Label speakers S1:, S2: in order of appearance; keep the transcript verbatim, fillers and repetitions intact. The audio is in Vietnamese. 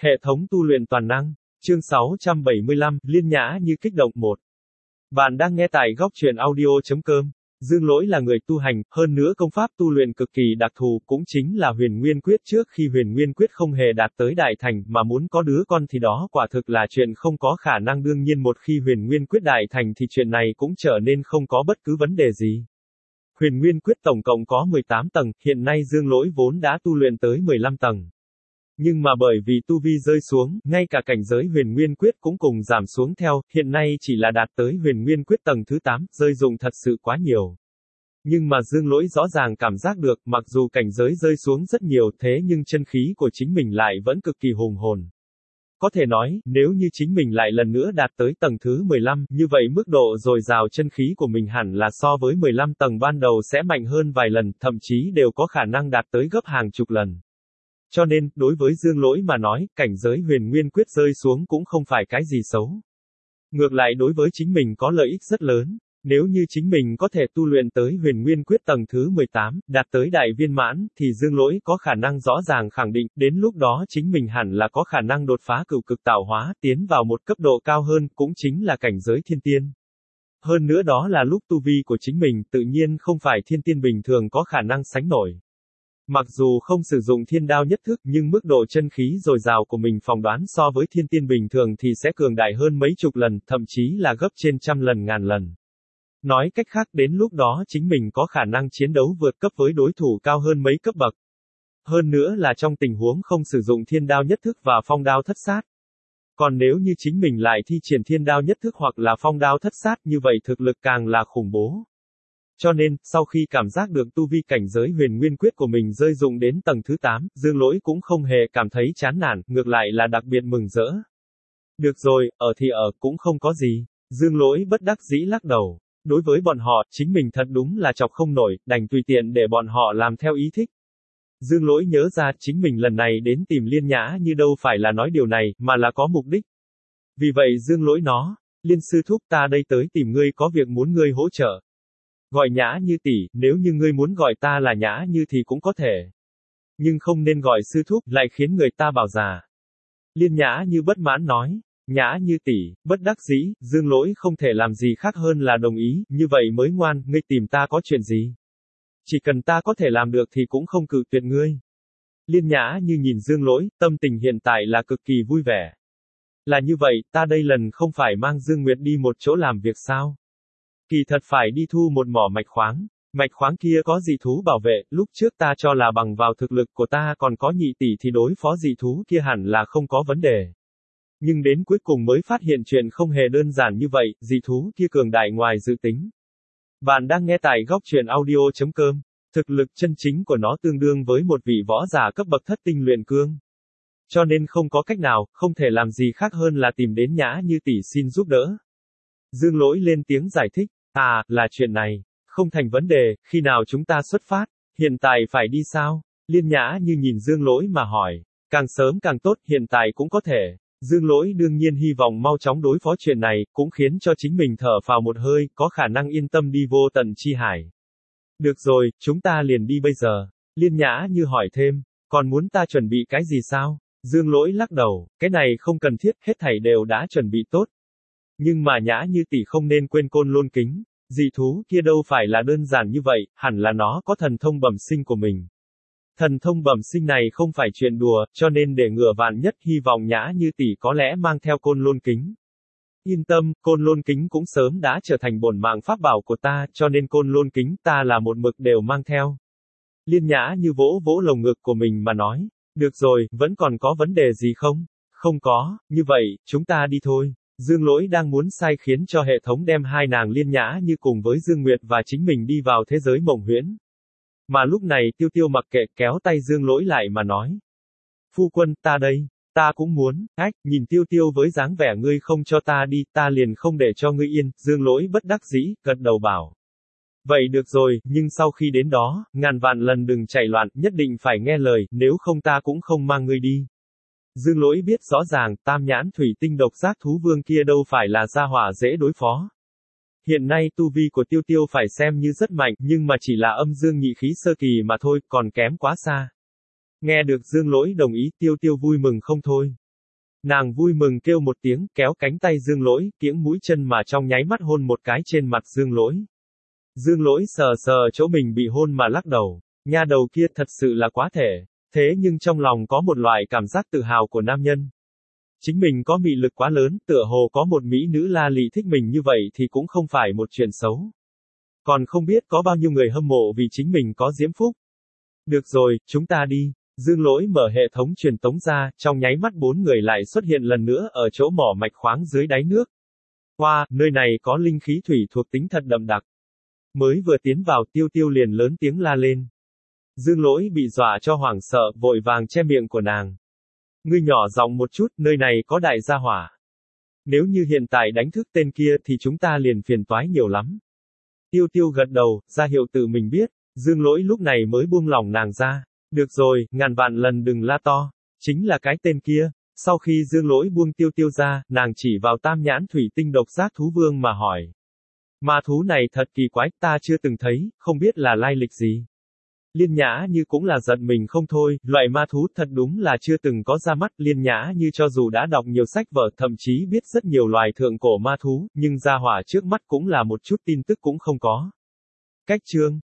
S1: Hệ thống tu luyện toàn năng. Chương sáu trăm bảy mươi lăm, Liên Nhã như kích động một. Bạn đang nghe tại góc truyện audio.com. Dương Lỗi là người tu hành, hơn nữa công pháp tu luyện cực kỳ đặc thù, cũng chính là Huyền Nguyên Quyết. Trước khi Huyền Nguyên Quyết không hề đạt tới đại thành, mà muốn có đứa con thì đó quả thực là chuyện không có khả năng. Đương nhiên một khi Huyền Nguyên Quyết đại thành thì chuyện này cũng trở nên không có bất cứ vấn đề gì. Huyền Nguyên Quyết tổng cộng có mười tám tầng, hiện nay Dương Lỗi vốn đã tu luyện tới mười lăm tầng. Nhưng mà bởi vì tu vi rơi xuống, ngay cả cảnh giới Huyền Nguyên Quyết cũng cùng giảm xuống theo, hiện nay chỉ là đạt tới Huyền Nguyên Quyết tầng thứ tám, rơi dụng thật sự quá nhiều. Nhưng mà Dương Lỗi rõ ràng cảm giác được, mặc dù cảnh giới rơi xuống rất nhiều, thế nhưng chân khí của chính mình lại vẫn cực kỳ hùng hồn. Có thể nói, nếu như chính mình lại lần nữa đạt tới tầng thứ mười lăm, như vậy mức độ dồi dào chân khí của mình hẳn là so với mười lăm tầng ban đầu sẽ mạnh hơn vài lần, thậm chí đều có khả năng đạt tới gấp hàng chục lần. Cho nên, đối với Dương Lỗi mà nói, cảnh giới Huyền Nguyên Quyết rơi xuống cũng không phải cái gì xấu. Ngược lại đối với chính mình có lợi ích rất lớn. Nếu như chính mình có thể tu luyện tới Huyền Nguyên Quyết tầng thứ mười tám, đạt tới đại viên mãn, thì Dương Lỗi có khả năng rõ ràng khẳng định, đến lúc đó chính mình hẳn là có khả năng đột phá cửu cực tạo hóa, tiến vào một cấp độ cao hơn, cũng chính là cảnh giới thiên tiên. Hơn nữa đó là lúc tu vi của chính mình, tự nhiên không phải thiên tiên bình thường có khả năng sánh nổi. Mặc dù không sử dụng thiên đao nhất thức, nhưng mức độ chân khí dồi dào của mình phỏng đoán so với thiên tiên bình thường thì sẽ cường đại hơn mấy chục lần, thậm chí là gấp trên trăm lần ngàn lần. Nói cách khác, đến lúc đó chính mình có khả năng chiến đấu vượt cấp với đối thủ cao hơn mấy cấp bậc. Hơn nữa là trong tình huống không sử dụng thiên đao nhất thức và phong đao thất sát. Còn nếu như chính mình lại thi triển thiên đao nhất thức hoặc là phong đao thất sát, như vậy thực lực càng là khủng bố. Cho nên, sau khi cảm giác được tu vi cảnh giới Huyền Nguyên Quyết của mình rơi dụng đến tầng thứ tám, Dương Lỗi cũng không hề cảm thấy chán nản, ngược lại là đặc biệt mừng rỡ. Được rồi, ở thì ở, cũng không có gì. Dương Lỗi bất đắc dĩ lắc đầu. Đối với bọn họ, chính mình thật đúng là chọc không nổi, đành tùy tiện để bọn họ làm theo ý thích. Dương Lỗi nhớ ra, chính mình lần này đến tìm Liên Nhã như đâu phải là nói điều này, mà là có mục đích. Vì vậy Dương Lỗi nó, Liên sư thúc, ta đây tới tìm ngươi có việc muốn ngươi hỗ trợ. Gọi Nhã Như tỷ, nếu như ngươi muốn gọi ta là Nhã Như thì cũng có thể. Nhưng không nên gọi sư thúc, lại khiến người ta bảo già. Liên Nhã Như bất mãn nói. Nhã Như tỷ, bất đắc dĩ, Dương Lỗi không thể làm gì khác hơn là đồng ý, như vậy mới ngoan, ngươi tìm ta có chuyện gì? Chỉ cần ta có thể làm được thì cũng không cự tuyệt ngươi. Liên Nhã Như nhìn Dương Lỗi, tâm tình hiện tại là cực kỳ vui vẻ. Là như vậy, ta đây lần không phải mang Dương Nguyệt đi một chỗ làm việc sao? Kỳ thật phải đi thu một mỏ mạch khoáng. Mạch khoáng kia có dị thú bảo vệ, lúc trước ta cho là bằng vào thực lực của ta còn có nhị tỷ thì đối phó dị thú kia hẳn là không có vấn đề. Nhưng đến cuối cùng mới phát hiện chuyện không hề đơn giản như vậy, dị thú kia cường đại ngoài dự tính. Bạn đang nghe tại góc truyện audio.com. Thực lực chân chính của nó tương đương với một vị võ giả cấp bậc thất tinh luyện cương. Cho nên không có cách nào, không thể làm gì khác hơn là tìm đến Nhã Như tỷ xin giúp đỡ. Dương Lỗi lên tiếng giải thích. À, là chuyện này. Không thành vấn đề, khi nào chúng ta xuất phát? Hiện tại phải đi sao? Liên Nhã Như nhìn Dương Lỗi mà hỏi. Càng sớm càng tốt, hiện tại cũng có thể. Dương Lỗi đương nhiên hy vọng mau chóng đối phó chuyện này, cũng khiến cho chính mình thở phào một hơi, có khả năng yên tâm đi vô tận chi hải. Được rồi, chúng ta liền đi bây giờ. Liên Nhã Như hỏi thêm, còn muốn ta chuẩn bị cái gì sao? Dương Lỗi lắc đầu, cái này không cần thiết, hết thảy đều đã chuẩn bị tốt. Nhưng mà Nhã Như tỷ không nên quên Côn Lôn Kính, dị thú kia đâu phải là đơn giản như vậy, hẳn là nó có thần thông bẩm sinh của mình. Thần thông bẩm sinh này không phải chuyện đùa, cho nên để ngừa vạn nhất hy vọng Nhã Như tỷ có lẽ mang theo Côn Lôn Kính. Yên tâm, Côn Lôn Kính cũng sớm đã trở thành bổn mạng pháp bảo của ta, cho nên Côn Lôn Kính ta là một mực đều mang theo. Liên Nhã Như vỗ vỗ lồng ngực của mình mà nói, được rồi, vẫn còn có vấn đề gì không? Không có, như vậy, chúng ta đi thôi. Dương Lỗi đang muốn sai khiến cho hệ thống đem hai nàng Liên Nhã Như cùng với Dương Nguyệt và chính mình đi vào thế giới mộng huyễn. Mà lúc này Tiêu Tiêu mặc kệ kéo tay Dương Lỗi lại mà nói. Phu quân, ta đây, ta cũng muốn, ách, nhìn Tiêu Tiêu với dáng vẻ ngươi không cho ta đi, ta liền không để cho ngươi yên, Dương Lỗi bất đắc dĩ, gật đầu bảo. Vậy được rồi, nhưng sau khi đến đó, ngàn vạn lần đừng chạy loạn, nhất định phải nghe lời, nếu không ta cũng không mang ngươi đi. Dương Lỗi biết rõ ràng, tam nhãn thủy tinh độc giác thú vương kia đâu phải là gia hỏa dễ đối phó. Hiện nay tu vi của Tiêu Tiêu phải xem như rất mạnh, nhưng mà chỉ là âm dương nhị khí sơ kỳ mà thôi, còn kém quá xa. Nghe được Dương Lỗi đồng ý, Tiêu Tiêu vui mừng không thôi. Nàng vui mừng kêu một tiếng, kéo cánh tay Dương Lỗi, kiễng mũi chân mà trong nháy mắt hôn một cái trên mặt Dương Lỗi. Dương Lỗi sờ sờ chỗ mình bị hôn mà lắc đầu. Nha đầu kia thật sự là quá thể. Thế nhưng trong lòng có một loại cảm giác tự hào của nam nhân. Chính mình có mị lực quá lớn, tựa hồ có một mỹ nữ la lị thích mình như vậy thì cũng không phải một chuyện xấu. Còn không biết có bao nhiêu người hâm mộ vì chính mình có diễm phúc. Được rồi, chúng ta đi. Dương Lỗi mở hệ thống truyền tống ra, trong nháy mắt bốn người lại xuất hiện lần nữa ở chỗ mỏ mạch khoáng dưới đáy nước. Wow, nơi này có linh khí thủy thuộc tính thật đậm đặc. Mới vừa tiến vào Tiêu Tiêu liền lớn tiếng la lên. Dương Lỗi bị dọa cho hoảng sợ, vội vàng che miệng của nàng. Ngươi nhỏ giọng một chút, nơi này có đại gia hỏa. Nếu như hiện tại đánh thức tên kia thì chúng ta liền phiền toái nhiều lắm. Tiêu Tiêu gật đầu, ra hiệu tự mình biết. Dương Lỗi lúc này mới buông lỏng nàng ra. Được rồi, ngàn vạn lần đừng la to. Chính là cái tên kia. Sau khi Dương Lỗi buông Tiêu Tiêu ra, nàng chỉ vào tam nhãn thủy tinh độc giác thú vương mà hỏi. Ma thú này thật kỳ quái, ta chưa từng thấy, không biết là lai lịch gì. Liên Nhã Như cũng là giận mình không thôi, loại ma thú thật đúng là chưa từng có ra mắt. Liên Nhã Như cho dù đã đọc nhiều sách vở, thậm chí biết rất nhiều loài thượng cổ ma thú, nhưng gia hỏa trước mắt cũng là một chút tin tức cũng không có. Cách chương